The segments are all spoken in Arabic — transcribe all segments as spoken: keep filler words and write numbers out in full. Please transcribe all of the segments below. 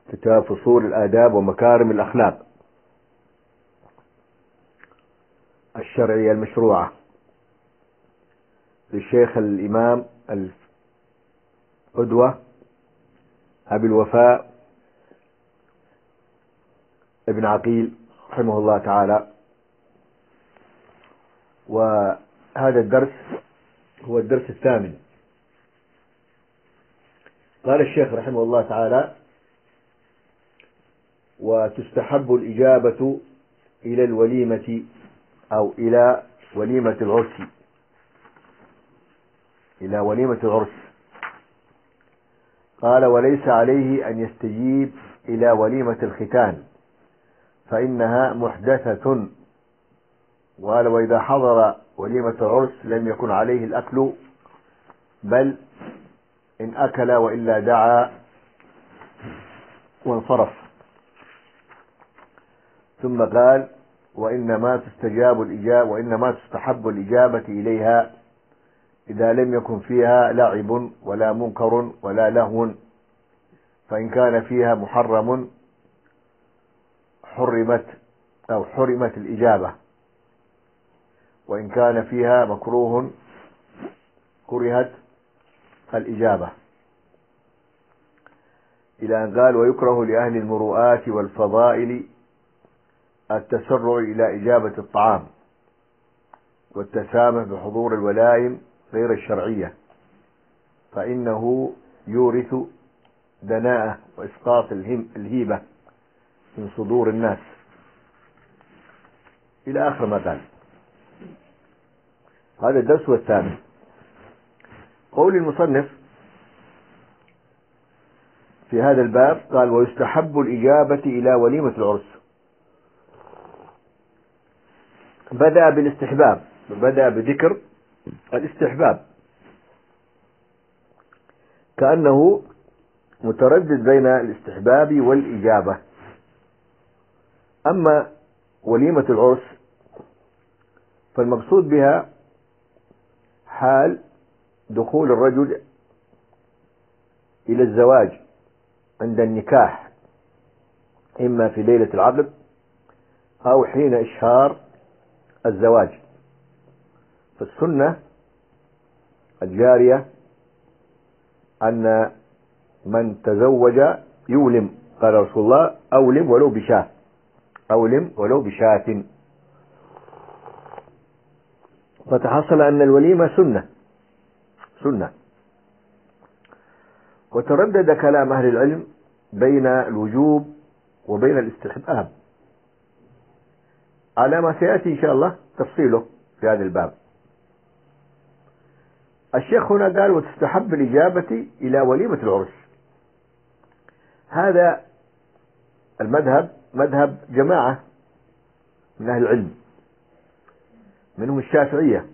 كتاب فصول الآداب ومكارم الأخلاق الشرعية المشروعة للشيخ الإمام القدوة أبي الوفاء ابن عقيل رحمه الله تعالى. وهذا الدرس هو الدرس الثامن. قال الشيخ رحمه الله تعالى: وتستحب الإجابة إلى الوليمة أو إلى وليمة العرس إلى وليمة العرس. قال: وليس عليه أن يستجيب إلى وليمة الختان فإنها محدثة. قال: وإذا حضر وليمة العرس لم يكن عليه الأكل، بل إن أكل وإلا دعا وانصرف. ثم قال: وإنما تستجاب الإجابة وإنما تستحب الإجابة إليها إذا لم يكن فيها لعب ولا منكر ولا لهو، فإن كان فيها محرم حرمت أو حرمت الإجابة، وإن كان فيها مكروه كرهت الإجابة. إلى أن قال: ويكره لأهل المروءات والفضائل التسرع إلى إجابة الطعام والتسامح بحضور الولائم غير الشرعية، فإنه يورث دناءة وإسقاط الهيبة من صدور الناس، إلى آخر ما قال. هذا الدرس الثاني. قول المصنف في هذا الباب قال: ويستحب الإجابة إلى وليمة العرس. بدأ بالاستحباب، بدأ بذكر الاستحباب كأنه متردد بين الاستحباب والإجابة. أما وليمة العرس فالمقصود بها حال دخول الرجل إلى الزواج عند النكاح، إما في ليلة العقد أو حين إشهار الزواج. فالسنة الجارية أن من تزوج يولم، قال رسول الله: أولم ولو بشاة، أولم ولو بشاة. فتحصل أن الوليمة سنة سنة وتردد كلام أهل العلم بين الوجوب وبين الاستحباب على ما سيأتي إن شاء الله تفصيله في هذا الباب. الشيخ هنا قال: وتستحب الإجابة إلى وليمة العرس. هذا المذهب مذهب جماعة من أهل العلم، منهم الشافعية،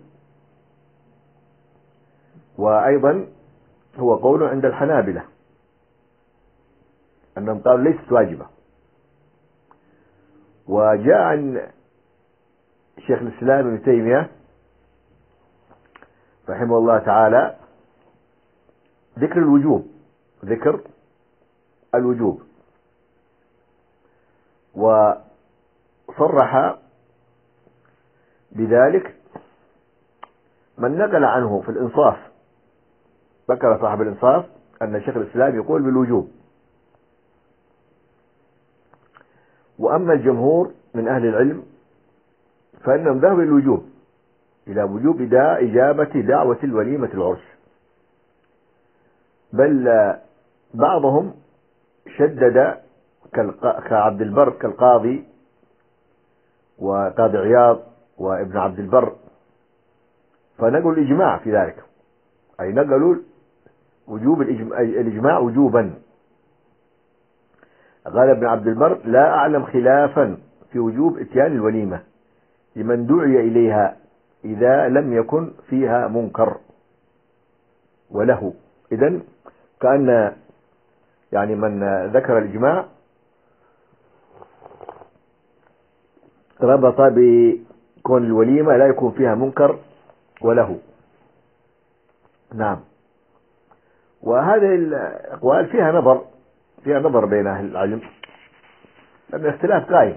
وأيضا هو قول عند الحنابلة أنهم قالوا ليست واجبة. وجاء عن شيخ الإسلام ابن تيمية رحمه الله تعالى ذكر الوجوب ذكر الوجوب وصرح بذلك من نقل عنه في الإنصاف. ذكر صاحب الإنصاف أن شيخ الإسلام يقول بالوجوب، وأما الجمهور من أهل العلم فإنهم ذهبوا الوجوب إلى وجوب إجابة دعوة الوليمة العرس، بل بعضهم شدد كعبد البر كالقاضي وقاضي عياض وابن عبد البر، فنقلوا الإجماع في ذلك، أي نقلوا وجوب الإجماع وجوبا. قال ابن عبد البر: لا أعلم خلافا في وجوب إتيان الوليمة لمن دعي إليها إذا لم يكن فيها منكر وله. إذن كأن يعني من ذكر الإجماع ربط بكون الوليمة لا يكون فيها منكر وله. نعم. وهذه الأقوال فيها نظر فيها نظر بين أهل العلم، لأن الاختلاف قائم.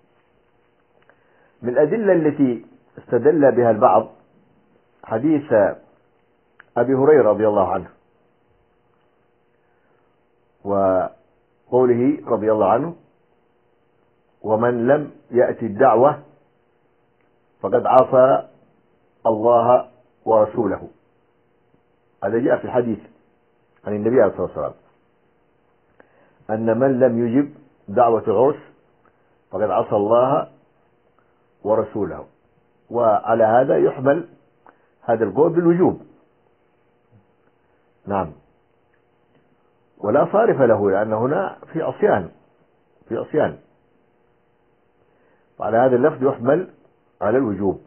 من الأدلة التي استدل بها البعض حديث أبي هريرة رضي الله عنه، وقوله رضي الله عنه: ومن لم يأتي الدعوة فقد عصى الله ورسوله. هذا جاء في الحديث عن النبي عليه الصلاة والسلام أن من لم يجب دعوة العرس فقد عصى الله ورسوله. وعلى هذا يحمل هذا القول بالوجوب. نعم، ولا صارف له، لأن هنا في عصيان في عصيان وعلى هذا اللفظ يحمل على الوجوب.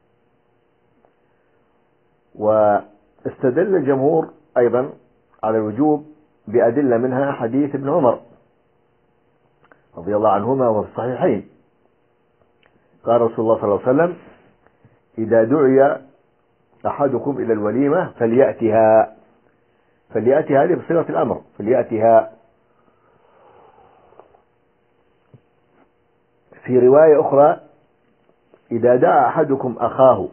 واستدل الجمهور أيضا على الوجوب بأدلة، منها حديث ابن عمر رضي الله عنهما وفي الصحيحين، قال رسول الله صلى الله عليه وسلم: إذا دعي أحدكم إلى الوليمة فليأتها. فليأتها هذه بصيغة الأمر، فليأتها. في رواية أخرى: إذا دعا أحدكم أخاه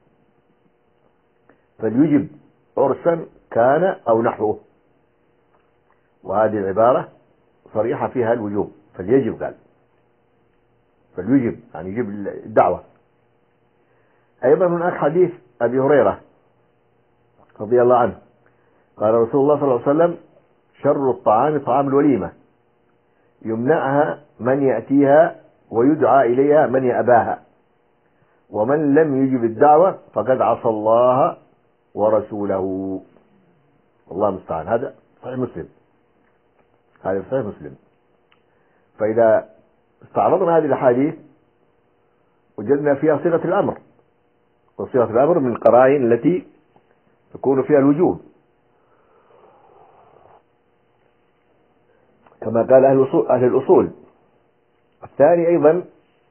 فليجب عرسا كان أو نحوه. وهذه العبارة صريحة فيها الوجوب، فليجب، قال فليجب يعني يجب الدعوة. أيضا هناك حديث أبي هريرة رضي الله عنه، قال رسول الله صلى الله عليه وسلم: شر الطعام طعام الوليمة، يمنعها من يأتيها ويدعى إليها من يأباها، ومن لم يجب الدعوة فقد عصى الله ورسوله. والله المستعان. هذا صحيح مسلم، هذا صحيح مسلم. فإذا استعرضنا هذه الأحاديث وجدنا فيها صيغة الأمر، وصيغة الأمر من القرائن التي تكون فيها الوجوب، كما قال أهل الأصول, أهل الأصول. الثاني أيضا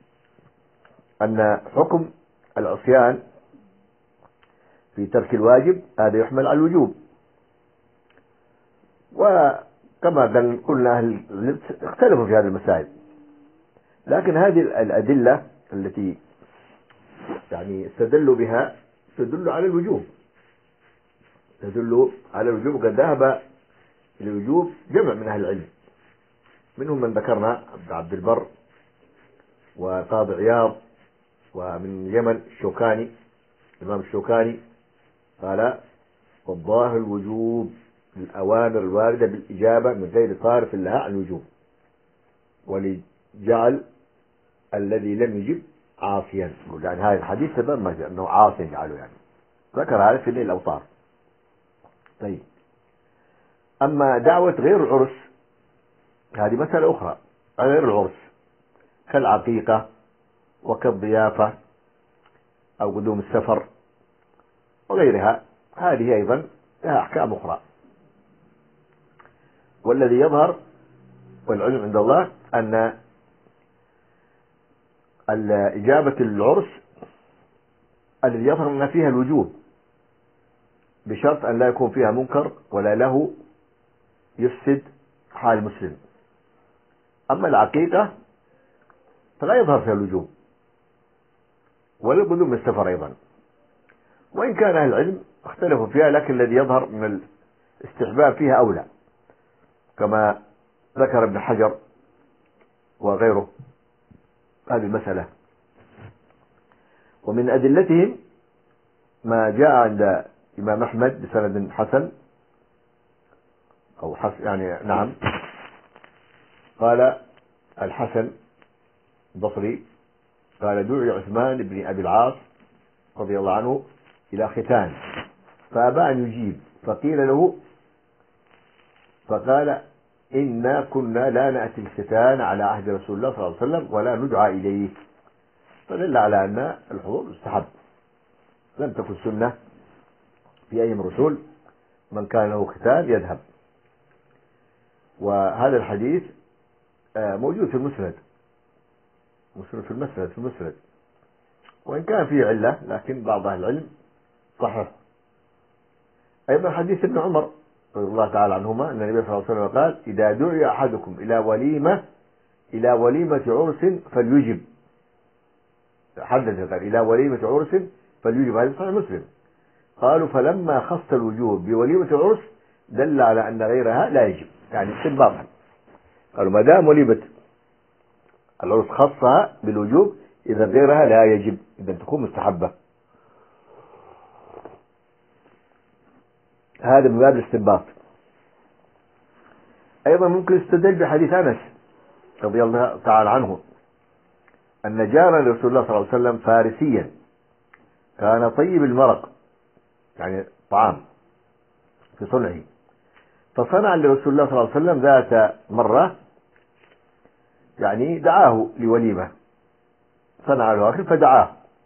أن حكم العصيان في ترك الواجب هذا يحمل على الوجوب. وكما قلنا أهل العلم اختلفوا في هذه المسائل، لكن هذه الأدلة التي يعني استدلوا بها تدل على الوجوب، تدل على الوجوب. قد ذهب إلى الوجوب جمع من أهل العلم، منهم من ذكرنا عبد البر وقاضي عياض، ومن اليمن الشوكاني، الإمام الشوكاني قال: والظاهر الوجوب للأوامر الواردة بالإجابة من غير صارف لها عن الوجوب، ولجعل الذي لم يجب عاصيا. يعني هذا الحديث تضمن أنه عاصيا جعله، يعني ذكر هذا في الأوطار. طيب، أما دعوة غير العرس هذه مسألة أخرى، غير العرس كالعقيقة وكالضيافة أو قدوم السفر وغيرها، هذه أيضا لها أحكام أخرى. والذي يظهر والعلم عند الله أن الإجابة للعرس الذي يظهر أن فيها الوجوب، بشرط أن لا يكون فيها منكر ولا له يفسد حال المسلم. أما العقيقة فلا يظهر فيها الوجوب، ولا قدوم السفر أيضا، وإن كان أهل العلم اختلفوا فيها، لكن الذي يظهر من الاستحباب فيها أولى، كما ذكر ابن حجر وغيره هذه المسألة. ومن أدلتهم ما جاء عند الإمام أحمد بسند حسن أو حسن يعني نعم، قال الحسن البصري قال: دعي عثمان بن أبي العاص رضي الله عنه إلى ختان فأبى أن يجيب، فقيل له فقال: إنا كنا لا نأتي الختان على عهد رسول الله صلى الله عليه وسلم ولا ندعى إليه. فدل على أن الحضور مستحب، لم تكن سنة في أيام الرسول، من كان له ختان يذهب. وهذا الحديث موجود في المسند، مسند في المسند في المسند وإن كان فيه علة، لكن بعض أهل العلم صحح. أيضا حديث ابن عمر رضي الله تعالى عنهما أن النبي صلى الله عليه وسلم قال: إذا دعي أحدكم إلى وليمة إلى وليمة عرس فليجب. حدث قال: إلى وليمة عرس فليجب. هذا صحيح مسلم. قالوا: فلما خص الوجوب بوليمة العرس دل على أن غيرها لا يجب، يعني استنباطا. قالوا: ما دام وليمة العرس خصها بالوجوب إذا غيرها لا يجب، إذا تكون مستحبة. هذا من باب الاستنباط. أيضا ممكن يستدل بحديث أنس رضي الله تعالى عنه أن جارا لرسول الله صلى الله عليه وسلم فارسيا كان طيب المرق، يعني طعام في صنعه، فصنع لرسول الله صلى الله عليه وسلم ذات مرة يعني دعاه لوليمة، صنع له أكل فدعاه،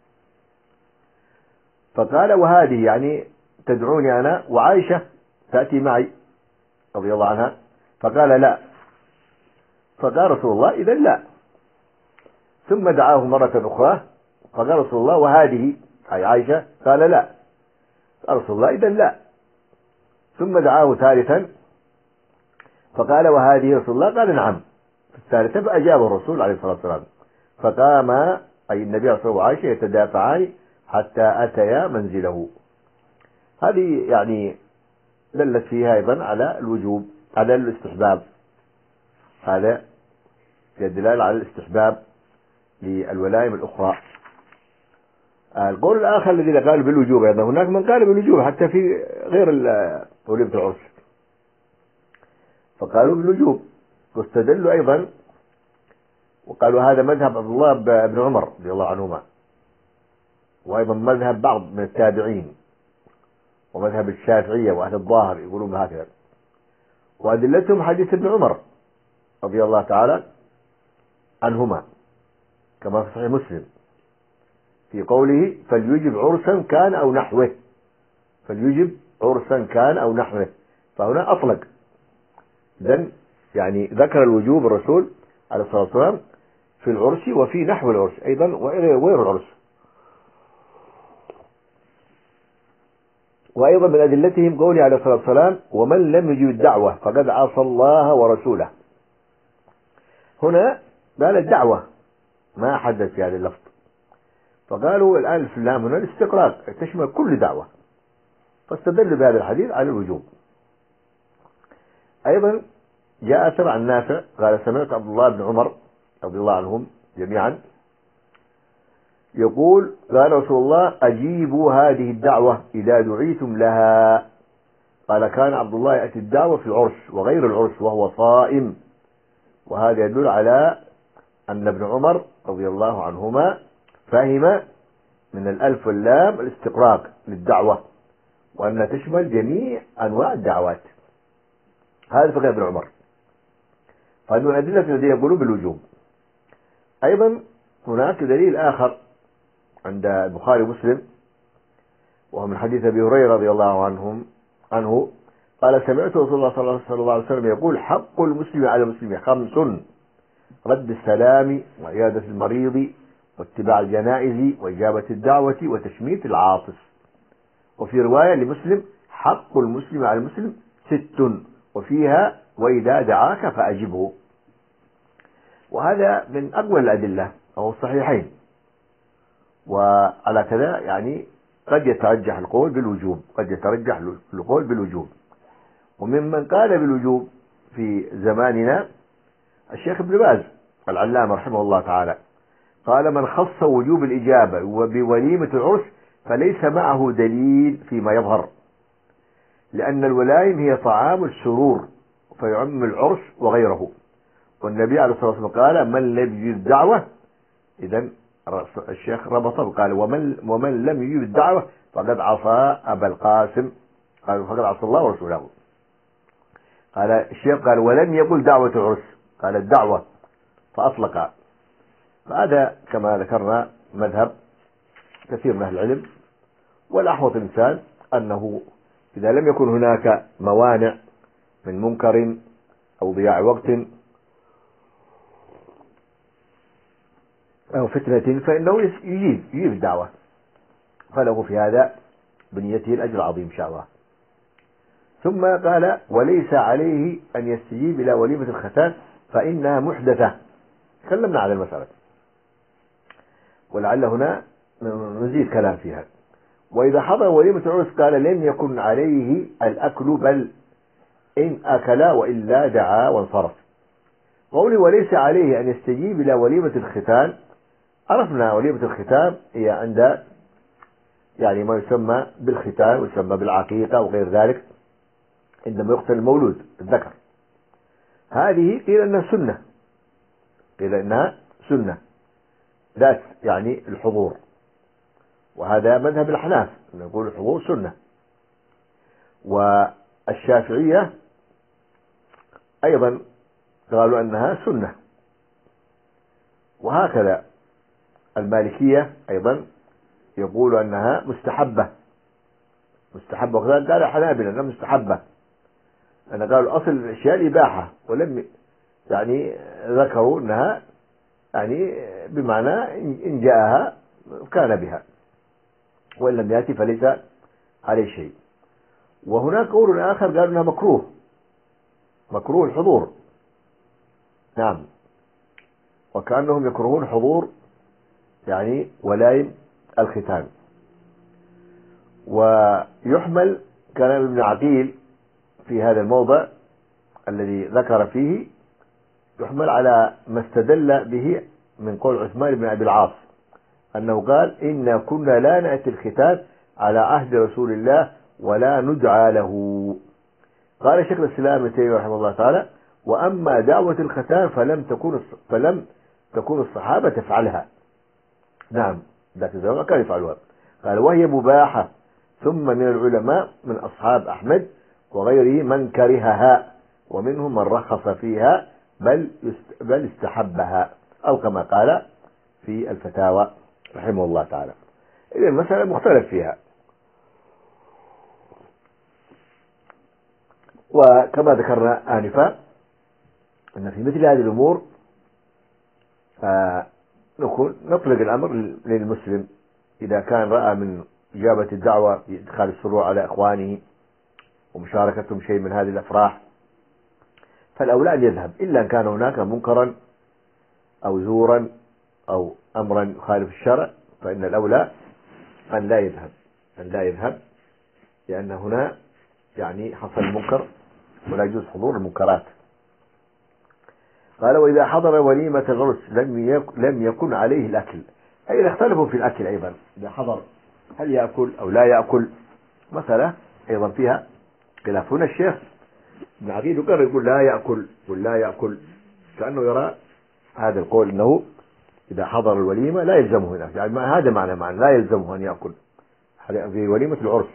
فقال: وهذه يعني تدعوني أنا وعائشة تأتي معي رضي الله عنها؟ فقال: لا. فقال رسول الله: إذا لا. ثم دعاه مرة أخرى فقال رسول الله: وهذه أي عائشة؟ قال: لا. قال رسول الله: إذا لا. ثم دعاه ثالثا فقال: وهذه؟ رسول الله قال: نعم. الثالثة فأجاب الرسول عليه الصلاة والسلام، فقام أي النبي صلى الله عليه وسلم وعائشة يتدافعان حتى أتيا منزله. هذه يعني دلت فيها أيضا على الوجوب، على الاستحباب. هذا يدل على الاستحباب للولائم الأخرى. القول الآخر الذي قال بالوجوب أيضا، هناك من قال بالوجوب حتى في غير وليمة العرس، فقالوا بالوجوب واستدلوا أيضا وقالوا هذا مذهب عبد الله بن عمر رضي الله عنهما، وأيضا مذهب بعض من التابعين، ومذهب الشافعية وأهل الظاهر يقولون هكذا. وأدلتهم حديث ابن عمر رضي الله تعالى عنهما كما في صحيح مسلم في قوله: فليجب عرسا كان أو نحوه. فليجب عرسا كان أو نحوه، فهنا أطلق. إذن يعني ذكر الوجوب الرسول عليه الصلاة والسلام في العرس وفي نحو العرس أيضا وغير العرس. وأيضا من أدلتهم قوله عليه الصلاة والسلام: ومن لم يجب الدعوة فقد عصى الله ورسوله. هنا قال الدعوة، ما حدث في هذا اللفظ، فقالوا الآن الإسلام هنا الاستقراق تشمل كل دعوة، فاستدلوا بهذا الحديث على الوجوب. أيضا جاء أثر عن نافع قال: سمعت عبد الله بن عمر رضي الله عنهم جميعا يقول: قال رسول الله: أجيبوا هذه الدعوة إذا دعيتم لها. قال: كان عبد الله يأتي الدعوة في العرس وغير العرس وهو صائم. وهذا يدل على أن ابن عمر رضي الله عنهما فهم من الألف واللام الاستقراق للدعوة، وأن تشمل جميع أنواع الدعوات. هذا فقه ابن عمر. فهذه من الأدلة الذين يقولون بالوجوب. أيضا هناك دليل آخر عند البخاري ومسلم، وهو من حديث أبي هريرة رضي الله عنهم عنه قال: سمعت رسول الله صلى الله عليه وسلم يقول: حق المسلم على المسلم خمس: رد السلام، وعيادة المريض، واتباع الجنائز، وإجابة الدعوة، وتشميت العاطس. وفي رواية لمسلم: حق المسلم على المسلم ست، وفيها: وإذا دعاك فأجبه. وهذا من أقوى الأدلة أو الصحيحين. وعلى كذا يعني قد يترجح القول بالوجوب، قد يترجح القول بالوجوب. وممن قال بالوجوب في زماننا الشيخ ابن باز العلامة رحمه الله تعالى، قال: من خص وجوب الإجابة وبوليمة العرس فليس معه دليل فيما يظهر، لأن الولائم هي طعام السرور فيعم العرس وغيره. والنبي عليه الصلاة والسلام قال: من لم يجب الدعوة، إذن الشيخ ربطه قال: ومن, ومن لم يجب الدعوة فقد عصى أبا القاسم، قال: فقد عصى الله ورسوله. قال الشيخ قال: ولم يقل دعوة العرس، قال الدعوة، فأطلق. فهذا كما ذكرنا مذهب كثير من أهل العلم. والأحوط الإنسان أنه إذا لم يكن هناك موانع من منكر أو ضياع وقت أو فتنة فإنه يجيب يجيب الدعوة، فله في هذا بنيته الأجر العظيم إن شاء الله. ثم قال وليس عليه أن يستجيب إلى وليمة الختان فإنها محدثة. تكلمنا على المسألة ولعل هنا نزيد كلام فيها. وإذا حضر وليمة العرس قال لم يكن عليه الأكل بل إن أكل وإلا دعا وانصرف. قوله وليس عليه أن يستجيب إلى وليمة الختان، عرفنا وليمة الختان هي عند يعني ما يسمى بالختان ويسمى بالعقيقة وغير ذلك عندما يقتل المولود الذكر. هذه قيل أنها سنة، قيل أنها سنة ذات يعني الحضور، وهذا مذهب الأحناف نقول الحضور سنة. والشافعية أيضا قالوا أنها سنة، وهكذا المالكية أيضا يقول أنها مستحبة مستحبة وكذلك قال الحنابلة أنها مستحبة. أنا قالوا أصل الأشياء الإباحة ولم يعني ذكروا أنها يعني بمعنى إن جاءها كان بها وإن لم يأتي فليس عليه شيء. وهناك قول آخر قالوا أنها مكروه مكروه الحضور. نعم، وكأنهم يكرهون حضور يعني ولايم الختان. ويحمل كلام ابن عقيل في هذا الموضع الذي ذكر فيه، يحمل على ما استدل به من قول عثمان بن أبي العاص أنه قال إنا كنا لا نأتي الختان على عهد رسول الله ولا ندعى له. قال شيخ الإسلام ابن تيمية رحمه الله تعالى وأما دعوة الختان فلم تكون فلم تكون الصحابة تفعلها. نعم، ذاك الزمان كانوا يفعلوها. قال وهي مباحة، ثم من العلماء من أصحاب أحمد وغيره من كرهها ومنهم من رخص فيها بل بل استحبها أو كما قال في الفتاوى رحمه الله تعالى. إذن المسألة مختلف فيها. وكما ذكرنا آنفا أن في مثل هذه الأمور آه نكون نطلق الأمر للمسلم إذا كان رأى من إجابة الدعوة بإدخال السرور على إخوانه ومشاركتهم شيء من هذه الأفراح فالأولى أن يذهب، إلا أن كان هناك منكرا أو زورا أو أمرا يخالف الشرع فإن الأولى أن لا يذهب أن لا يذهب لأن هنا يعني حصل المنكر ولا يجوز حضور المنكرات. قال وإذا حضر وليمة العرس لم لم يكن عليه الأكل، أي إذا اختلفوا في الأكل أيضا إذا حضر هل يأكل أو لا يأكل، مسألة أيضا فيها خلاف. هنا الشيخ ابن عقيل قال يقول لا يأكل ولا يأكل، كأنه يرى هذا القول أنه إذا حضر الوليمة لا يلزمه هنا، يعني هذا معنى معنى لا يلزمه أن يأكل في وليمة العرس.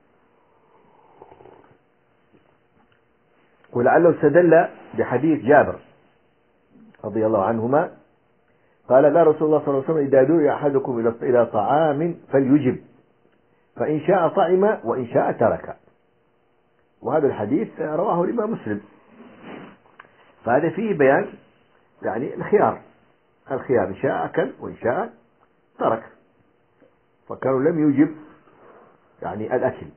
ولعله استدل بحديث جابر رضي الله عنهما قال قال رسول الله صلى الله عليه وسلم إذا دعي أحدكم إلى طعام فليجب فإن شاء طعم وإن شاء ترك. وهذا الحديث رواه الإمام مسلم. فهذا فيه بيان يعني الخيار الخيار إن شاء أكل وإن شاء ترك، فكانوا لم يجب يعني الأكل.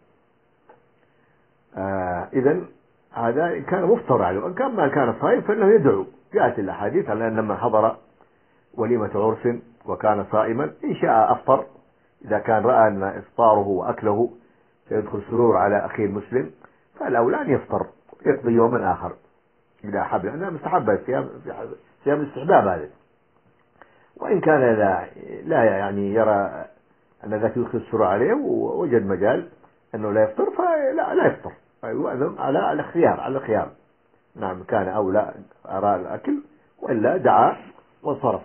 آه إذن هذا كان مفطر عليه، وإن كان ما كان صائم فإنه يدعو. جاءت الأحاديث على أن من حضر وليمة عرس وكان صائما إن شاء أفطر، إذا كان رأى أن إفطاره وأكله سيدخل سرور على أخيه المسلم فالأولى أن يفطر يقضي يوما آخر إذا حب، لأنها مستحبة صيام صيام الاستحباب هذا. وإن كان لا, لا يعني يرى أن ذاك يدخل السرور عليه ووجد مجال أنه لا يفطر فلا لا يفطر، على على الخيار على الخيار. نعم، كان أولى أرى الأكل وإلا دعا وانصرف.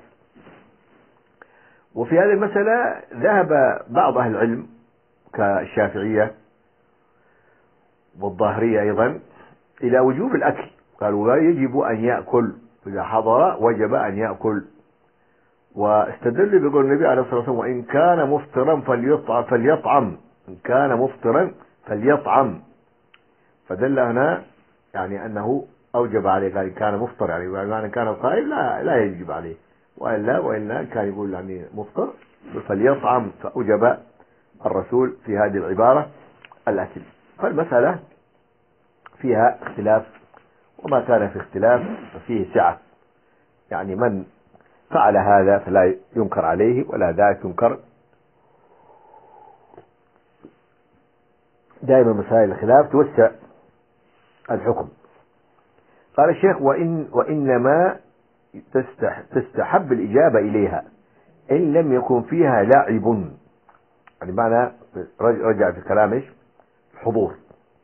وفي هذه المسألة ذهب بعض أهل العلم كالشافعية والظاهرية أيضا إلى وجوب الأكل، قالوا لا يجب أن يأكل، إذا حضر وجب أن يأكل. واستدل بقول النبي عليه الصلاة والسلام وإن كان مفطرا فليطعم فليطعم إن كان مفطرا فليطعم، فدل هنا يعني أنه أوجب عليه، قال إن كان مفطر يعني بمعنى كان صائم لا لا يجب عليه، وإلا وإلا كان يقول يعني مفطر فليطعم، فأوجب الرسول في هذه العبارة الأكل. فالمسألة فيها اختلاف، وما كان في اختلاف ففيه سعة، يعني من فعل هذا فلا ينكر عليه ولا ذاك ينكر. دائما مسائل الخلاف توسع الحكم. قال الشيخ: وإن وإنما تستحب الإجابة إليها إن لم يكن فيها لعب. يعني معنى رجع في الكلام إيش؟ الحضور.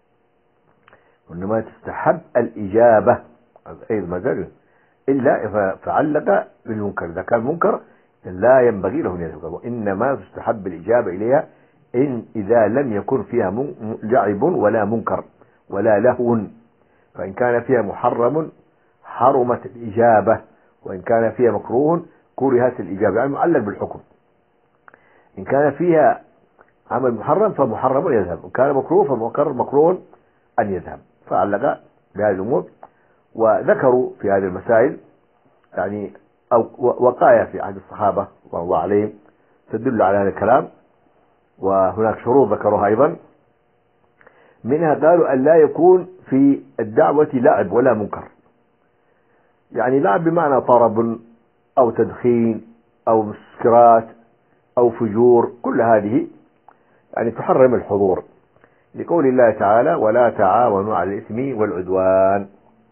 وإنما تستحب الإجابة أي المزاج إلا إذا تعلق بالمنكر. إذا كان منكر لا ينبغي له أن يذهب. وإنما تستحب الإجابة إليها إن إذا لم يكن فيها لعب ولا منكر ولا لهو. فإن كان فيها محرم حرمت الإجابة، وإن كان فيها مكروه كرهت الإجابة، يعني معلق بالحكم. إن كان فيها عمل محرم فمحرم يذهب، وإن كان مكروه فمكر مكروه أن يذهب. فعلق بهذه الأمور، وذكروا في هذه المسائل يعني أو وقايا في عهد الصحابة رضي الله عليهم تدل على هذا الكلام. وهناك شروط ذكروها أيضا، منها قالوا أن لا يكون في الدعوة لعب ولا منكر. يعني لعب بمعنى طرب أو تدخين أو مسكرات أو فجور، كل هذه يعني تحرم الحضور، لقول الله تعالى: ولا تعاونوا على الإثم والعدوان.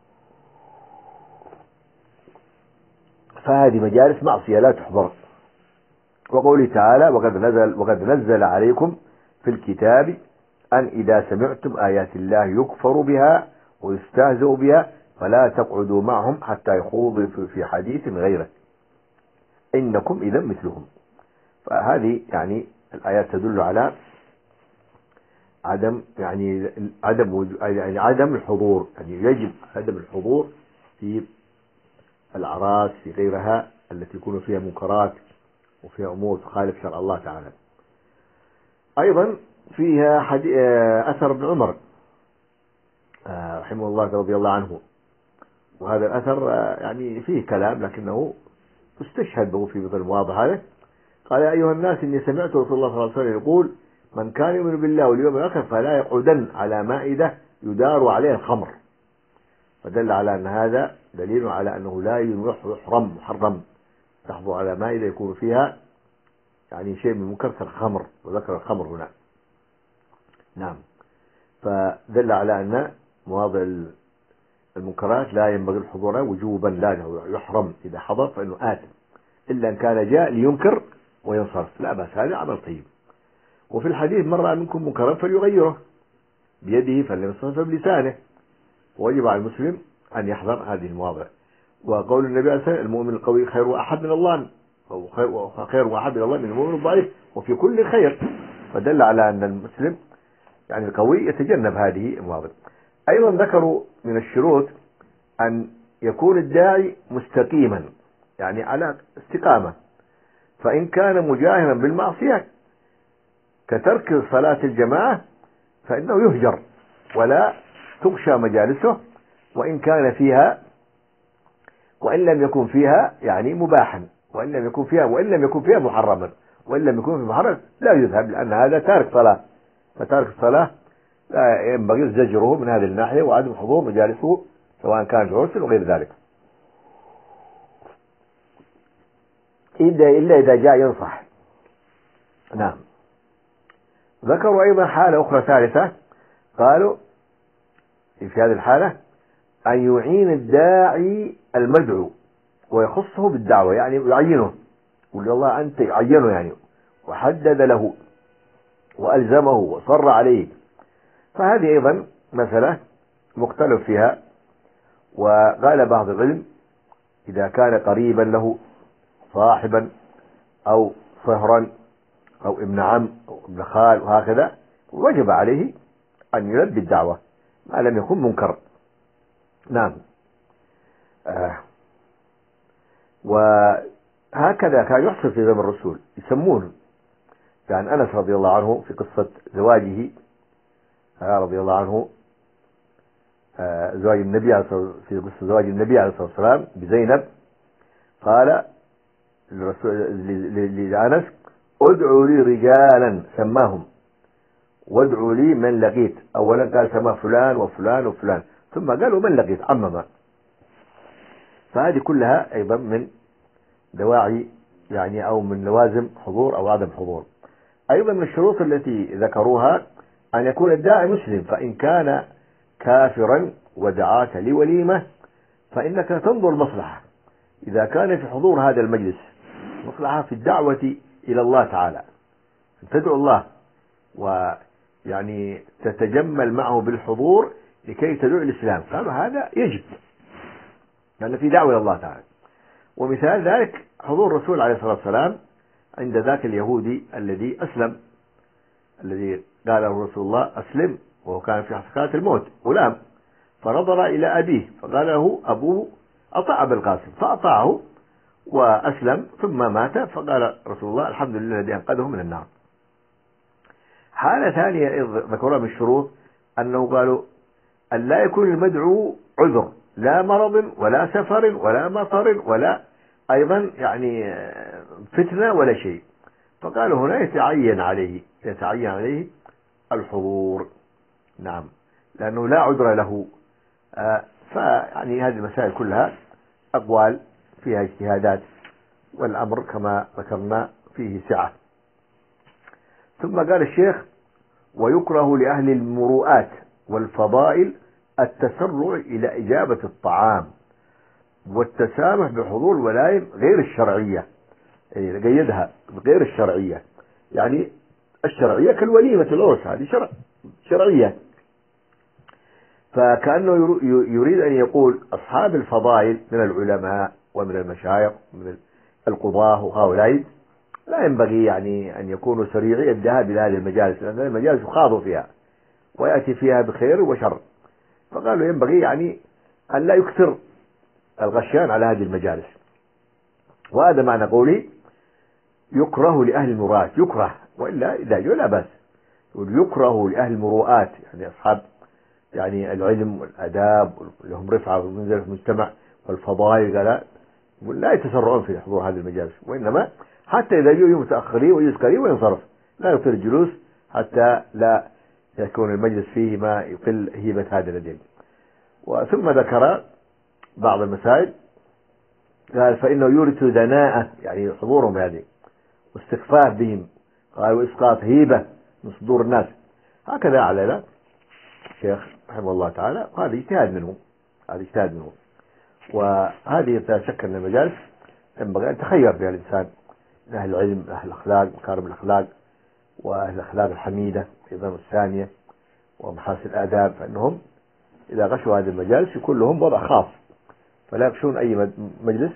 فهذه مجالس معصية لا تحضر. وقوله تعالى: وقد نزل, وقد نزل عليكم في الكتاب أن إذا سمعتم آيات الله يكفر بها ويستهزئ بها فلا تقعدوا معهم حتى يخوضوا في حديث غيره إنكم إذا مثلهم. فهذه يعني الآيات تدل على عدم يعني عدم يعني عدم الحضور، يعني يجب عدم الحضور في الأعراس في غيرها التي يكون فيها منكرات وفيها أمور تخالف شرع الله تعالى. أيضا فيها أثر ابن عمر رحمه الله رضي الله عنه، وهذا الأثر يعني فيه كلام لكنه استشهد به في مثل المواضع هذا. قال: يا أيها الناس إني سمعت رسول الله صلى الله عليه وسلم يقول: من كان يؤمن بالله واليوم الآخر فلا يقعدن على مائدة يدار عليها الخمر. فدل على أن هذا دليل على أنه لا يحرم محرم تحضر على مائدة يكون فيها يعني شيء من منكر كالخمر، وذكر الخمر هنا. نعم. فدل على أن مواضع المنكرات لا ينبغي الحضور وجوبا، لا يحرم إذا حضر فإنه آثم، إلا أن كان جاء لينكر وينصرف، لا بأس، هذا عمل طيب. وفي الحديث: من رأى منكم منكرا فليغيره بيده فلم يستطع بلسانه. ويجب على المسلم أن يحضر هذه المواضع. وقول النبي عليه الصلاة والسلام: المؤمن القوي خير وأحب من الله، وخير وأحب من الله من المؤمن الضعيف، وفي كل خير. فدل على أن المسلم يعني القوي يتجنب هذه المواضع. أيضا ذكروا من الشروط أن يكون الداعي مستقيما، يعني على استقامة. فإن كان مجاهرا بالمعصية كترك صلاة الجماعة فإنه يهجر ولا تغشى مجالسه، وإن كان فيها وإن لم يكن فيها يعني مباحا، وإن لم يكن فيها وإن لم يكن فيها محرما، وإن لم يكن في محرم لا يذهب، لأن هذا تارك صلاة. فتارك الصلاة لا ينبغي زجره من هذه الناحية وعدم حضور مجالسه سواء كان في عرس وغير ذلك، إلا إذا جاء ينصح. نعم. ذكروا أيضا حالة أخرى ثالثة، قالوا في هذه الحالة أن يعين الداعي المدعو ويخصه بالدعوة، يعني يعينه، يقول الله أنت عينه يعني، وحدد له وألزمه وصر عليه. فهذه أيضا مسألة مختلف فيها. وقال بعض العلم: إذا كان قريبا له صاحبا أو صهرا أو ابن عم أو ابن خال وهكذا وجب عليه أن يلبي الدعوة ما لم يكن منكر. نعم. آه. وهكذا كان يحصل في زمن الرسول، يسمون يعني أنس رضي الله عنه في قصة زواجه آه رضي الله عنه آه زواج النبي في قصة زواج النبي عليه الصلاة والسلام بزينب، قال لأنس: ادعوا لي رجالا، سماهم، وادعوا لي من لقيت. أولا قال سماه فلان وفلان وفلان، ثم قالوا من لقيت، عمم. فهذه كلها أيضا من دواعي يعني أو من لوازم حضور أو عدم حضور. أيضا من الشروط التي ذكروها أن يكون الداعي مسلم، فإن كان كافرا ودعاك لوليمة فإنك تنظر مصلحة إذا كان في حضور هذا المجلس مصلحة في الدعوة إلى الله تعالى، تدعو الله ويعني تتجمل معه بالحضور لكي تدعو الإسلام، قالوا هذا يجب لأن في دعوة إلى الله تعالى. ومثال ذلك حضور الرسول عليه الصلاة والسلام عند ذاك اليهودي الذي أسلم، الذي قال له رسول الله أسلم، وهو كان في سكرات الموت غلام، فنظر إلى أبيه فقال له أبوه أطاع أبا القاسم، فأطاعه وأسلم ثم مات، فقال رسول الله الحمد لله الذي أنقذه من النار. حالة ثانية ذكرها من الشروط أنه قالوا أن لا يكون المدعو عذر، لا مرض ولا سفر ولا مطر ولا أيضا يعني فتنة ولا شيء، فقالوا هنا يتعين عليه يتعين عليه الحضور، نعم، لأنه لا عذر له. آه فيعني هذه المسائل كلها أقوال فيها اجتهادات، والأمر كما ذكرنا فيه سعة. ثم قال الشيخ ويكره لأهل المروءات والفضائل التسرع إلى إجابة الطعام والتسامح بحضور الولائم غير الشرعية، يعني قيدها غير الشرعية، يعني الشرعية كالوليمة العرس هذه شرع شرعية، فكأنه يريد أن يقول أصحاب الفضائل من العلماء ومن المشايخ ومن القضاة وهؤلاء لا ينبغي يعني أن يكونوا سريعي الذهاب إلى هذه المجالس، لأن المجالس يخاضوا فيها ويأتي فيها بخير وشر، فقالوا ينبغي يعني أن لا يكثر الغشيان على هذه المجالس. وهذا معنى قولي يكره لأهل المروءات، يكره وإلا إذا جاء لا بأس، يكره لأهل المروءات يعني أصحاب يعني العلم والأداب لهم رفعة ومنزلة في المجتمع والفضائل، قال لا يتسرعون في حضور هذه المجالس، وإنما حتى إذا جاءوا متأخرين ويجلس قريب وينصرف، لا يطيل الجلوس حتى لا يكون المجلس فيه ما يقل هيبة هذا الدين. وثم ذكر بعض المسائل قال فإنه يورث دناءة يعني حضورهم هذه واستخفاف بهم، قال وإسقاط هيبة من صدور الناس، هكذا أعلن الشيخ رحمه الله تعالى، وهذا اجتهاد منه هذا اجتهاد منه وهذه لا شك أن المجالس ينبغي أن تخير فيها الإنسان من أهل العلم، من أهل الأخلاق، مكارم الأخلاق وأهل الأخلاق الحميدة أيضا الثانية ومحاسن الآداب، فإنهم إذا غشوا هذه المجالس يكون لهم وضع خاص، فلا يغشون أي مجلس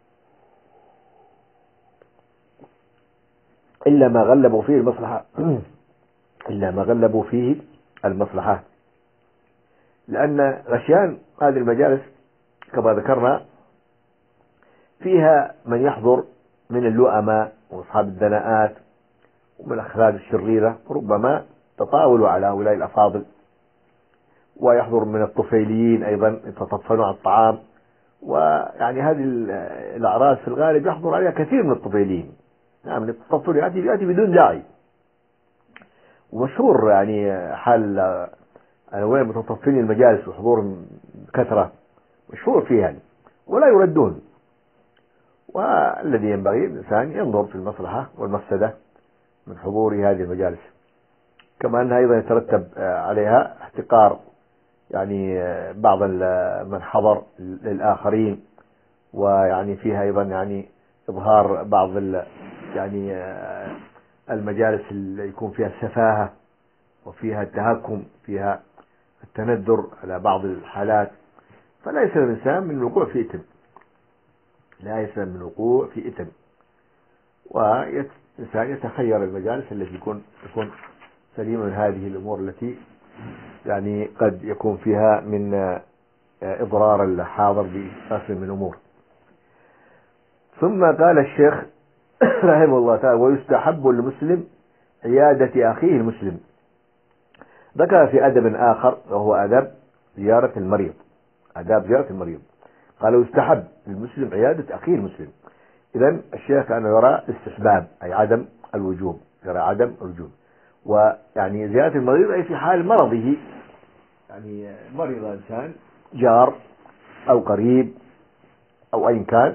إلا ما غلبوا فيه المصلحة إلا ما غلبوا فيه المصلحة، لأن غشيان هذه المجالس كما ذكرنا فيها من يحضر من اللؤماء وأصحاب الدناءات ومن الأخلاق الشريرة، ربما تطاولوا على هؤلاء الأفاضل، ويحضر من الطفيليين أيضا يتطفلون على الطعام، ويعني هذه الأعراس في الغالب يحضر عليها كثير من الطفيليين، نعم التطفل يأتي يأتي بدون داعي، ومشهور يعني حال أنواع متطفلين المجالس وحضور كثرة مشهور فيها يعني ولا يردون. والذي ينبغي الإنسان ينظر في المصلحة والمفسدة من حضور هذه المجالس، كما أنها أيضا يترتب عليها احتقار يعني بعض من حضر للآخرين، ويعني فيها أيضا يعني إظهار بعض يعني المجالس اللي يكون فيها السفاهة وفيها التهكم، فيها التندر على بعض الحالات، فلا يسلم الإنسان من الوقوع في إثم، لا يسلم من الوقوع في إثم، والإنسان يتخير المجالس التي يكون يكون سليمة من هذه الأمور التي يعني قد يكون فيها من إضرار الحاضر بأصل من الأمور. ثم قال الشيخ رحمه الله تعالى ويستحب للمسلم عيادة أخيه المسلم. ذكر في أدب آخر وهو أدب زيارة المريض، آداب زيارة المريض، قال يستحب للمسلم عيادة أخيه المسلم. إذن الشيخ كان يرى استحباب أي عدم الوجوب، يرى عدم الوجوب، ويعني زيارة المريض أي في حال مرضه، يعني مرض إنسان جار أو قريب أو أي كان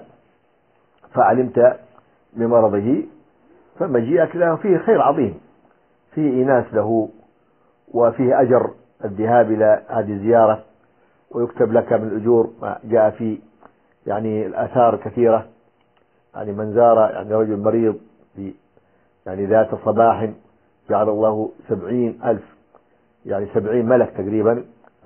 فعلمت بمرضه، فمجيئك له فيه خير عظيم، فيه إيناس له وفيه أجر الذهاب إلى هذه الزيارة، ويكتب لك من الأجور ما جاء في يعني الآثار كثيرة. يعني من زار يعني رجل مريض في يعني ذات صباح جعل الله سبعين ألف يعني سبعين ملك تقريبا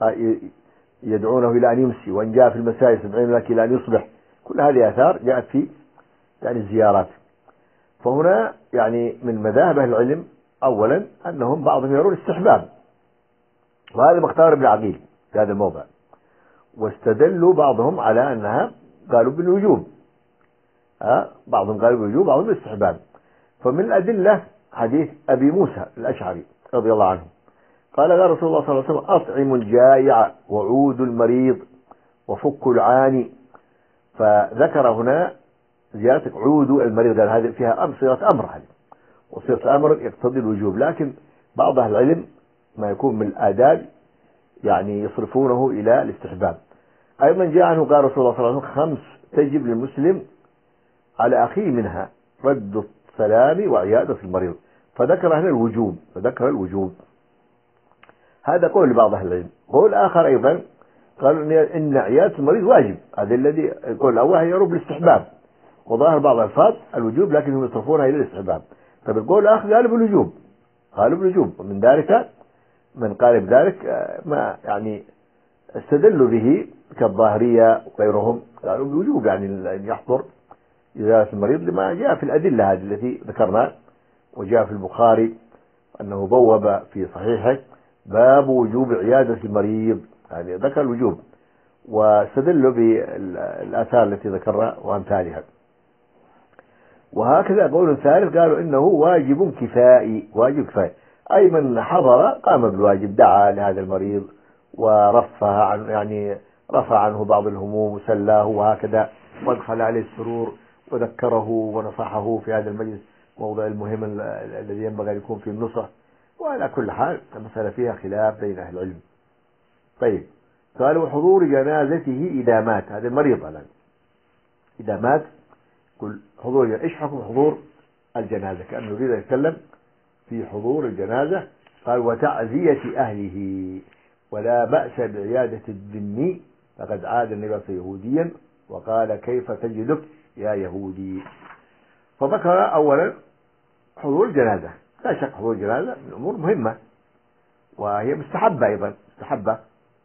يدعونه إلى أن يمسي، وإن جاء في المساء سبعين ملك إلى أن يصبح. كل هذه آثار جاءت في يعني الزيارات. فهنا يعني من مذاهب أهل العلم أولا أنهم بعضهم يرون استحباب، وهذا مختار ابن عقيل في هذا الموضع، واستدلوا بعضهم على أنها قالوا بالوجوب، أه؟ بعضهم قالوا بالوجوب بعضهم بالاستحباب. فمن الأدلة حديث أبي موسى الأشعري رضي الله عنه قال قال رسول الله صلى الله عليه وسلم أطعم الجائع وعود المريض وفك العاني. فذكر هنا زيارة عود المريض، قال هذه فيها صيغة أمر، هذه وصيغة الأمر يقتضي الوجوب، لكن بعض أهل العلم ما يكون من الآداب يعني يصرفونه إلى الاستحباب. أيضا جاء عنه قال رسول الله صلى الله عليه وسلم خمس تجب للمسلم على أخيه منها رد السلام وعيادة المريض، فذكر هنا الوجوب، فذكر الوجوب. هذا قول لبعض أهل العلم. قول آخر أيضا قالوا إن عيادة المريض واجب، هذا الذي القول الأول يرى بالاستحباب، وظاهر بعض الألفاظ الوجوب لكنهم يصرفونها إلى الاستحباب. طيب القول الآخر قالوا بالوجوب، قالوا بالوجوب، ومن ذلك من قال بذلك ما يعني استدلوا به كالظاهرية وغيرهم، قالوا بالوجوب يعني أن يحضر زيارة المريض لما جاء في الأدلة هذه التي ذكرنا، وجاء في البخاري أنه بوب في صحيحه باب وجوب عيادة المريض، يعني ذكر الوجوب واستدلوا بالآثار التي ذكرنا وأمثالها. وهكذا قول ثالث قالوا إنه واجب كفائي، واجب كفائي أي من حضر قام بالواجب، دعا لهذا المريض ورفع عنه يعني رفع عنه بعض الهموم وسلاه وهكذا، وادخل عليه السرور وذكره ونصحه في هذا المجلس موضع المهم الذي ينبغي أن يكون فيه النصح. وعلى كل حال المسألة فيها خلاف بين أهل العلم. طيب قالوا حضور جنازته إذا مات، هذا المريض الآن إذا مات قل حضور، إيش حكم حضور الجنازة؟ كأنه يريد أن يتكلم في حضور الجنازة. قال وتعزية أهله ولا بأس بعيادة الذمي فقد عاد النبي يهوديا وقال كيف تجدك يا يهودي. فذكر أولا حضور الجنازة، لا شك حضور الجنازة من الأمور مهمة وهي مستحبة، أيضا مستحبة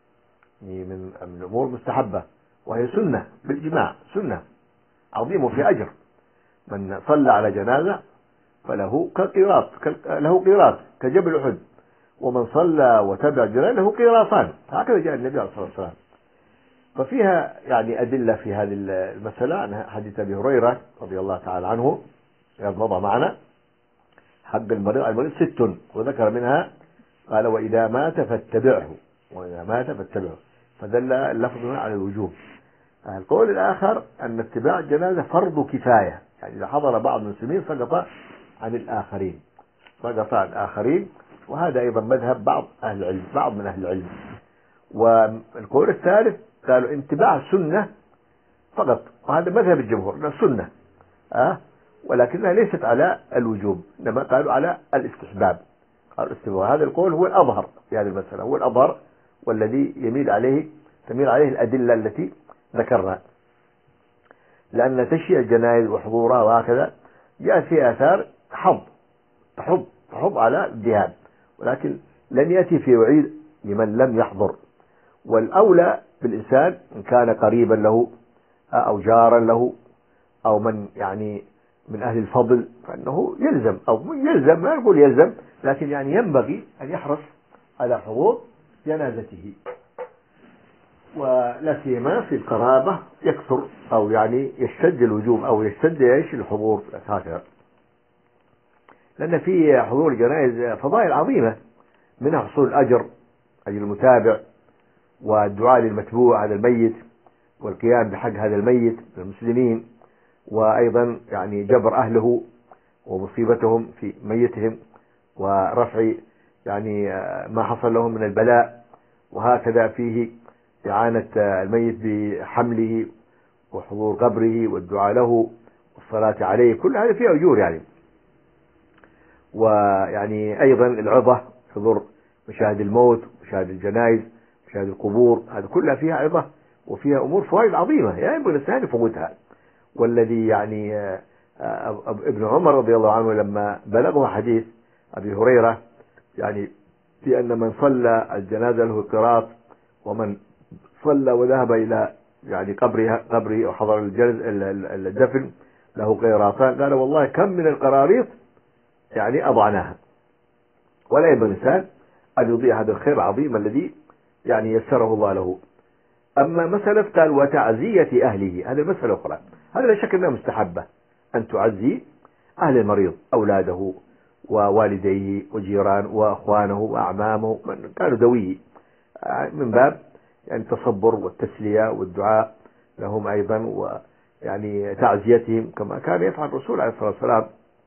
من الأمور مستحبة، وهي سنة بالإجماع، سنة عظيم وفي أجر. من صلى على جنازة فله كقيراط، له قيراط كجبل أحد، ومن صلى وتبع جنازة له قيراطان، هكذا جاء النبي عليه الصلاة والسلام. ففيها يعني أدلة في هذه المسألة عن حديث أبي هريرة رضي الله تعالى عنه قد مضى معنا حق المريض المريض ست، وذكر منها قال وإذا مات فاتبعه، وإذا مات فاتبعه، فدل اللفظ على الوجوب. القول الآخر أن اتباع الجنازة فرض كفاية، يعني إذا حضر بعض المسلمين سقط عن الآخرين، سقط عن الآخرين، وهذا أيضا مذهب بعض أهل العلم، بعض من أهل العلم. والقول الثالث قالوا اتباع السنة فقط، وهذا مذهب الجمهور أنها سنة أه؟ ولكنها ليست على الوجوب، إنما قالوا على الاستحباب، قالوا الاستحباب. هذا القول هو الأظهر في هذه المسألة، هو الأظهر والذي يميل عليه تميل عليه الأدلة التي ذكرنا، لأن تشييع الجنائز وحضورها وهكذا جاء في آثار تحض تحض تحض على الذهاب، ولكن لم يأتي في وعيد لمن لم يحضر. والأولى بالإنسان إن كان قريبا له أو جارا له أو من يعني من أهل الفضل فإنه يلزم، أو يلزم ما نقول يلزم، لكن يعني ينبغي أن يحرص على حضور جنازته، ولا سيما في القرابة يكثر أو يعني يشتد الوجوب أو يشتد ايش الحضور هكذا، لأن في حضور الجنائز فضائل عظيمة، منها حصول الأجر أجر المتابع، والدعاء للمتبوع هذا الميت، والقيام بحق هذا الميت للمسلمين، وأيضا يعني جبر أهله ومصيبتهم في ميتهم، ورفع يعني ما حصل لهم من البلاء، وهكذا فيه إعانة الميت بحمله وحضور قبره والدعاء له والصلاة عليه، كل هذا فيه أجور يعني. ويعني أيضا العظة، حضور مشاهد الموت، مشاهد الجنائز، مشاهد القبور، هذه كلها فيها عظة وفيها أمور فوائد عظيمة يعني ينبغي الإنسان يفوتها. والذي يعني ابن عمر رضي الله عنه لما بلغه حديث أبي هريرة يعني في أن من صلى الجنازة له قراط، ومن صلى وذهب إلى يعني قبرها قبره وحضر الدفن له قيراطان، قال والله كم من القراريط يعني أضعناها. ولا ينبغي الإنسان أن يضيع هذا الخير العظيم الذي يعني يسره الله له. أما مسألة قال وتعزية أهله، هذه مسألة أخرى، هذا لا شك أنها مستحبة، أن تعزي أهل المريض، أولاده ووالديه وجيران وأخوانه وأعمامه من كانوا ذويه، من باب يعني التصبر والتسلية والدعاء لهم أيضا، ويعني تعزيتهم كما كان يفعل الرسول عليه الصلاة والسلام.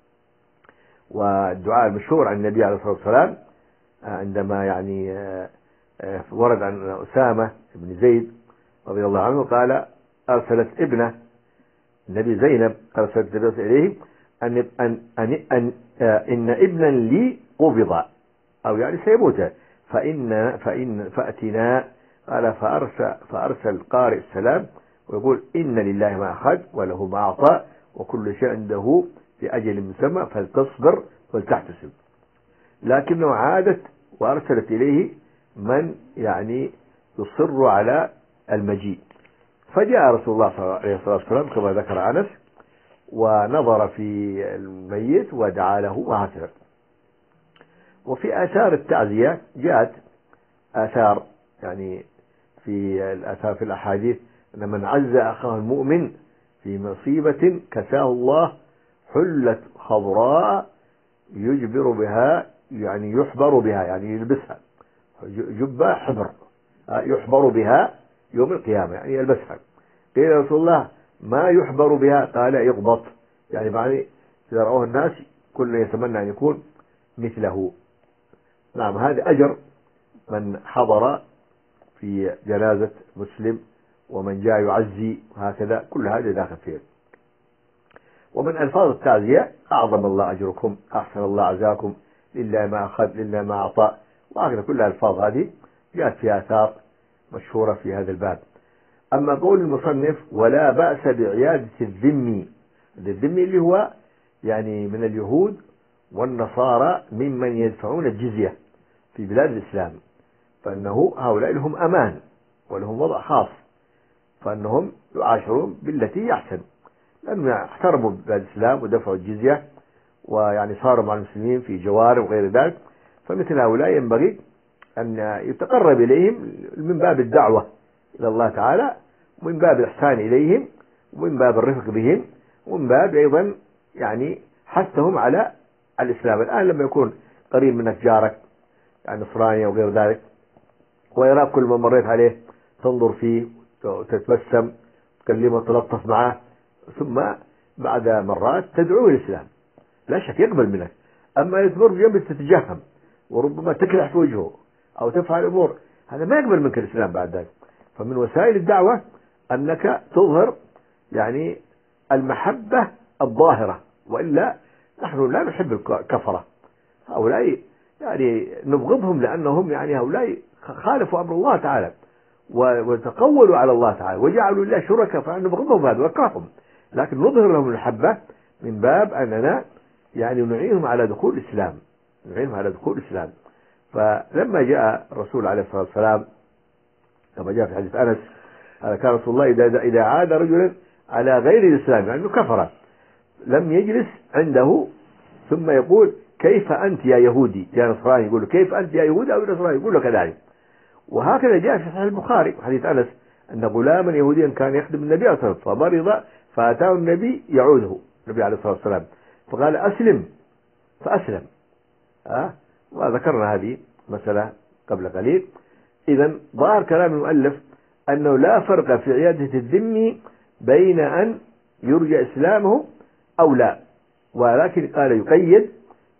والدعاء المشهور عن النبي عليه الصلاة والسلام عندما يعني ورد عن أسامة بن زيد رضي الله عنه قال أرسلت ابنه النبي زينب، أرسلت إليه أن, أن, أن, أن إن ابنا لي قبض أو يعني سيموت فإن فإن فأتنا. قال فأرسل, فأرسل قارئ السلام ويقول إن لله ما أخذ وله ما أعطى وكل شيء عنده في أجل مسمى فلتصبر ولتحتسب. لكنه عادت وأرسلت إليه من يعني يصر على المجيء، فجاء رسول الله صلى الله عليه وسلم كما ذكر أنس ونظر في الميت ودعا له وهكذا. وفي آثار التعزية جاءت آثار يعني في الآثار في الأحاديث أن من عز أخاه المؤمن في مصيبة كساه الله حلة خضراء يجبر بها يعني يحبر بها يعني يلبسها، جبة حبر يحبر بها يوم القيامة يعني يلبسها. قيل يا رسول الله ما يحبر بها؟ قال يغبط، يعني بعد إذا رأوه الناس كل يتمنى أن يكون مثله. نعم، هذا أجر من حضر في جنازة مسلم ومن جاء يعزي هكذا، كل هذا داخل فيه. ومن ألفاظ التعزية أعظم الله أجركم، أحسن الله عزاكم، لله ما أخذ، لله ما أعطى، وهكذا كل الألفاظ هذه جاءت في آثار مشهورة في هذا الباب. أما قول المصنف ولا بأس بعيادة الذمي، الذمي اللي هو يعني من اليهود والنصارى ممن يدفعون الجزية في بلاد الإسلام، فإنه هؤلاء لهم أمان ولهم وضع خاص، فإنهم يعاشرون بالتي يحسن، لأنهم احترموا بلاد الإسلام ودفعوا الجزية ويعني صاروا مع المسلمين في جوار وغير ذلك. فمثل هؤلاء ينبغي أن يتقرب إليهم من باب الدعوة إلى الله تعالى، ومن باب الإحسان إليهم، ومن باب الرفق بهم، ومن باب أيضا يعني حثهم على الإسلام. الآن لما يكون قريب منك جارك يعني نصراني وغير ذلك ويراك كل ما مريت عليه تنظر فيه وتتبسم تكلمه تلطف معه، ثم بعد مرات تدعوه الإسلام، لا شك يقبل منك. أما يتمر بجنبك تتجهم وربما تكلح في وجهه أو تفعل أمور، هذا ما يقبل منك الإسلام بعد ذلك. فمن وسائل الدعوة أنك تظهر يعني المحبة الظاهرة، وإلا نحن لا نحب الكفرة، هؤلاء يعني نبغضهم لأنهم يعني هؤلاء خالفوا أمر الله تعالى وتقولوا على الله تعالى وجعلوا الله شركاء، فنبغضهم هذا ونكرههم، لكن نظهر لهم المحبة من باب أننا يعني نعينهم على دخول الإسلام، نعينهم على دخول الإسلام. فلما جاء الرسول عليه الصلاة والسلام كما جاء في حديث أنس كان رسول الله إذا إذا عاد رجلا على غير الإسلام يعني كفر لم يجلس عنده ثم يقول كيف أنت يا يهودي يا نصراني، يقول له كيف أنت يا يهودي أو نصراني، يقول له كذلك. وهكذا جاء في صحيح البخاري حديث أنس أن غلاما يهوديا كان يخدم النبي عليه الصلاة والسلام فمرض فأتاه النبي يعوده النبي عليه الصلاة والسلام فقال أسلم فأسلم. أه؟ وذكرنا هذه مسألة قبل قليل. إذن ظاهر كلام المؤلف أنه لا فرق في عيادة الذمي بين أن يرجى إسلامه أو لا، ولكن قال يقيد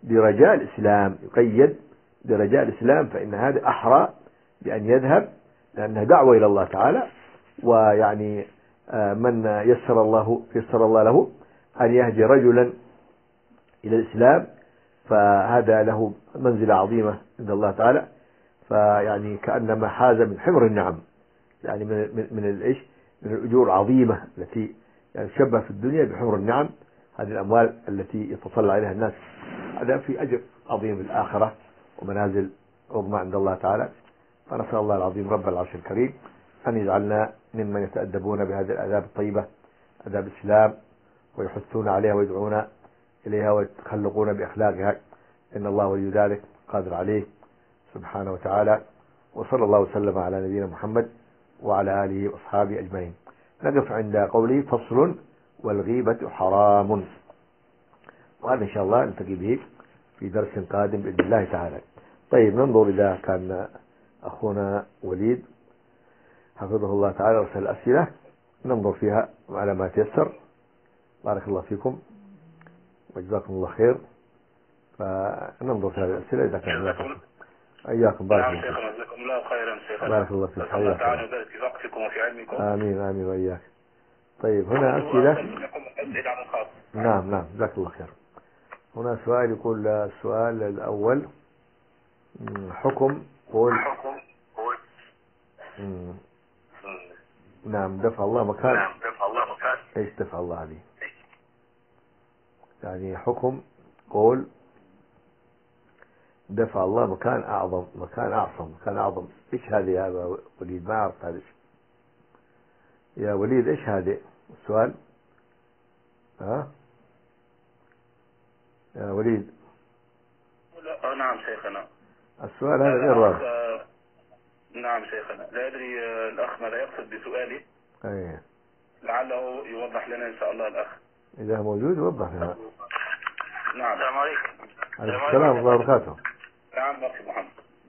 برجاء الإسلام، يقيد برجاء الإسلام، فإن هذا أحرى بأن يذهب، لأنها دعوة إلى الله تعالى. ويعني من يسر الله يسر الله له أن يهدي رجلا إلى الإسلام فهذا له منزلة عظيمة عند الله تعالى، فيعني كأنما حاز من حمر النعم، يعني من من من الإيش من الأجور العظيمة التي يعني شبه في الدنيا بحمر النعم. هذه الأموال التي يتصلى عليها الناس، هذا في أجر عظيم في الآخرة ومنازل عظمى عند الله تعالى. فنسأل الله العظيم رب العرش الكريم أن يجعلنا ممن يتأدبون بهذه الآداب الطيبة، آداب الإسلام، ويحثون عليها ويدعون إليها ويتخلقون بأخلاقها، إن الله ولي ذلك قادر عليه سبحانه وتعالى. وصلى الله وسلم على نبينا محمد وعلى آله وأصحابه أجمعين. نقف عند قوله فصل والغيبة حرام، وهذا إن شاء الله نلتقي به في درس قادم بإذن الله تعالى. طيب ننظر إذا كان أخونا وليد حفظه الله تعالى رسل أسئلة ننظر فيها على ما تيسر. بارك الله فيكم وجزاكم الله خير. فننظر في هذه الأسئلة إذا كان لكم. أياكم بارك الله فيكم. جزاكم الله خيرا شيخنا. بارك الله فيك. نسأل الله تعالى يبارك في وقتكم وفي علمكم. آمين آمين وإياك. طيب هنا أسئلة. نعم نعم جزاك الله خير. هنا سؤال يقول السؤال الأول حكم قول حكم قول نعم دفع الله مكان. نعم دفع الله مكان. ايش دفع الله عليه؟ يعني حكم قول دفع الله مكان أعظم، مكان أعظم، مكان أعظم. إيش هذه يا وليد؟ ما أعرف هذا. يا وليد إيش هذا السؤال؟ ها يا وليد؟ لا نعم شيخنا. السؤال هذا غير واضح. نعم شيخنا، لا أدري الأخ ماذا يقصد بسؤالي. أيه. لعله يوضح لنا إن شاء الله الأخ. إذا موجود يوضح لنا. نعم. السلام عليكم. عليكم السلام ورحمة الله وبركاته. نعم أخي محمد.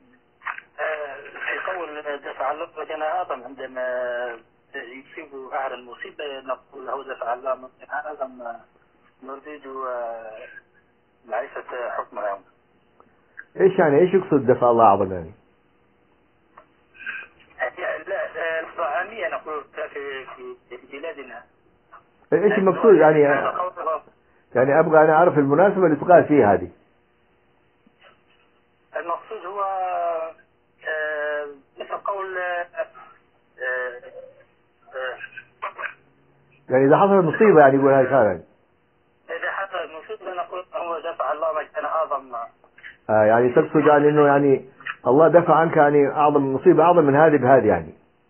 في قول دفع الله مكان أعظم، عندما يصيب أهل المصيبة نقول له دفع الله مكان أعظم، نريد معرفة حكمها. إيش يعني إيش يقصد دفع الله أعظم يعني؟ لا الطعامية نقول في في بلادنا. إيش المقصود يعني؟ يعني أبغى أنا أعرف المناسبة اللي تقال فيها هذه. المقصود هو مثل قول يعني إذا حصل مصيبة يعني يقول هاي كان إذا حصل مصيبة نقول هو دفع الله مكان أعظم. آه يعني تقصد يعني إنه يعني الله دفع عنك يعني أعظم مصيبة أعظم من هذه بهذه يعني.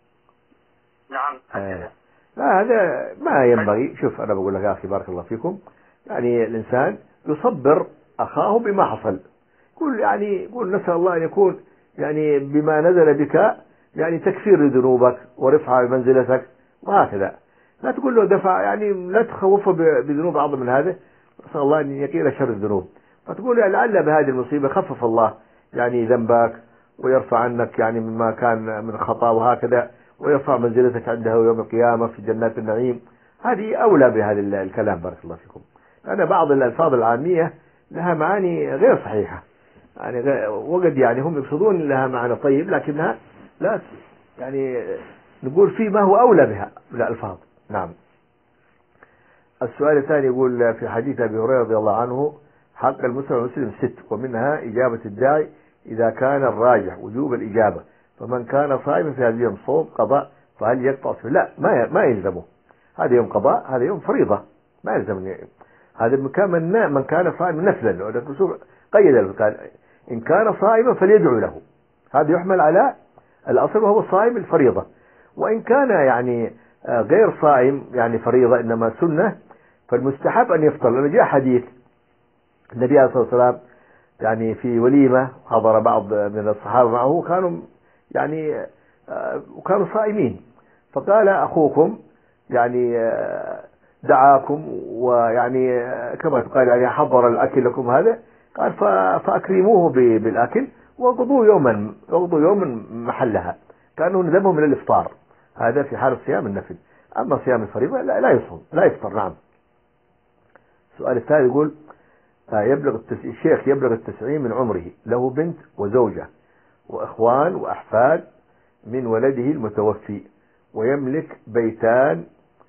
نعم. آه. لا هذا ما ينبغي. شوف أنا بقول لك يا أخي بارك الله فيكم، يعني الإنسان يصبر أخاه بما حصل. يقول يعني يقول نسأل الله أن يكون يعني بما نزل بك يعني تكفير لذنوبك ورفع منزلتك وهكذا. لا تقول له دفع يعني لا تخوفه بذنوب أعظم من هذا، نسأل الله أن يقيل شر الذنوب. فتقول يعني لعل بهذه المصيبة خفف الله يعني ذنبك ويرفع عنك يعني مما كان من خطأ وهكذا، ويرفع منزلتك عنده يوم القيامة في جنات النعيم. هذه أولى بهذا الكلام بارك الله فيكم. لأن بعض الألفاظ العامية لها معاني غير صحيحة يعني، وقد يعني هم يقصدون لها معنى طيب لكنها لا يعني نقول في ما هو أولى بها من الألفاظ. نعم. السؤال الثاني يقول في حديث أبي هريرة رضي الله عنه حق المسلم والمسلم ست، ومنها إجابة الداعي إذا كان الراجح وجوب الإجابة، فمن كان صائما في هذا اليوم صوم قضاء فهل يقطع فيه؟ لا ما ما يلزمه. هذا يوم قضاء، هذا يوم فريضة ما يلزم. هذا من كان من كان صائما نفلا، قيد قال إن كان صائما فليدعو له، هذا يحمل على الأصل وهو الصائم الفريضة. وإن كان يعني غير صائم يعني فريضة إنما سنة فالمستحب أن يفطر، لأن جاء حديث النبي عليه الصلاة والسلام يعني في وليمة حضر بعض من الصحابة معه كانوا يعني وكانوا صائمين، فقال أخوكم يعني دعاكم ويعني كما تقال يعني حضر الأكل لكم، هذا قال فأكرموه بالأكل وقضوا يوما وقضوا يوما محلها، كانوا ندبه من الإفطار. هذا في حال صيام النفل. أما صيام الفريضة لا, لا يصوم لا يفطر. نعم. السؤال الثالث يقول آه يبلغ التس... الشيخ يبلغ التسعين من عمره، له بنت وزوجة وإخوان وأحفاد من ولده المتوفي، ويملك بيتان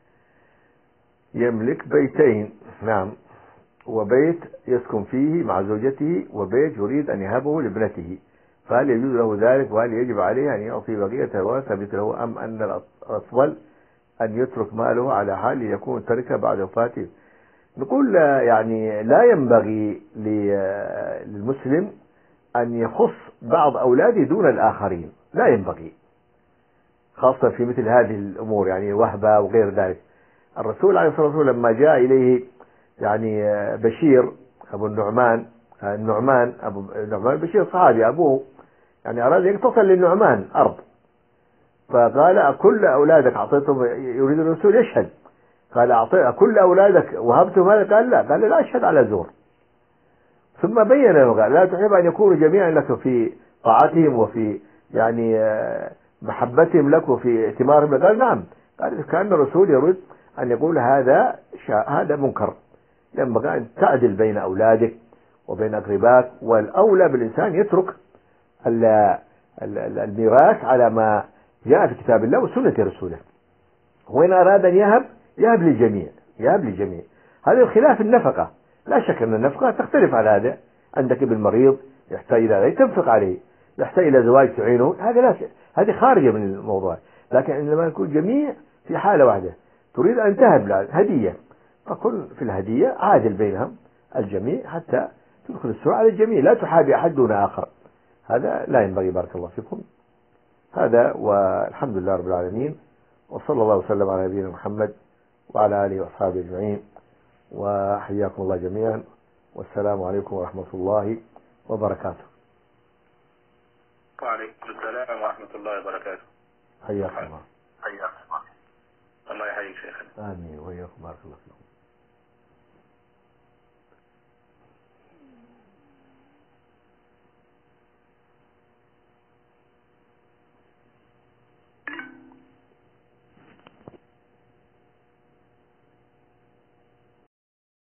يملك بيتين نعم، وبيت يسكن فيه مع زوجته، وبيت يريد أن يهبه لابنته، فهل يجوز له ذلك؟ وهل يجب عليه أن يعطي بقية الورثة مثله، أم أن الأفضل أن يترك ماله على حال يكون تركه بعد وفاته؟ نقول يعني لا ينبغي للمسلم أن يخص بعض أولاده دون الآخرين، لا ينبغي، خاصة في مثل هذه الأمور يعني وهبة وغير ذلك. الرسول عليه الصلاة والسلام لما جاء إليه يعني بشير أبو النعمان النعمان أبو النعمان بشير صحابي أبوه يعني أراد يقتصر للنعمان أرض، فقال أكل أولادك أعطيتهم؟ يريد الرسول يشهد، قال أعطي أكل أولادك وهبتهم هذا؟ قال لا، قال لا أشهد على زور. ثم بين له قال لا تحب أن يكونوا جميعا لك في طاعتهم وفي يعني محبتهم لك وفي ائتمارهم لك؟ قال نعم. قال كأن الرسول يريد أن يقول هذا هذا منكر، ينبغي أن تعدل بين أولادك وبين أقربائك، والأولى بالإنسان يترك الميراث على ما جاء في كتاب الله وسنة رسوله، وإن أراد أن يهب يهب للجميع يهب للجميع. هذا الخلاف النفقة، لا شك أن النفقة تختلف على هذا، عندك ابن مريض يحتاج إلى ذلك تنفق عليه، يحتاج إلى زواج تعينه، هذا لا شيء، هذه خارجة من الموضوع. لكن عندما يكون جميع في حالة واحدة تريد أن تهب له هدية، فكن في الهدية عادل بينهم الجميع حتى تدخل السوء على الجميع، لا تحابي أحد دون آخر، هذا لا ينبغي. بارك الله فيكم. هذا والحمد لله رب العالمين، وصلى الله وسلم على نبينا محمد وعلى آله وأصحابه أجمعين، وحياكم الله جميعا، والسلام عليكم ورحمة الله وبركاته. وعليكم السلام ورحمة الله وبركاته. حياكم الله. حياكم الله. الله يحييك شيخنا. آمين وإياكم. بارك الله فيكم.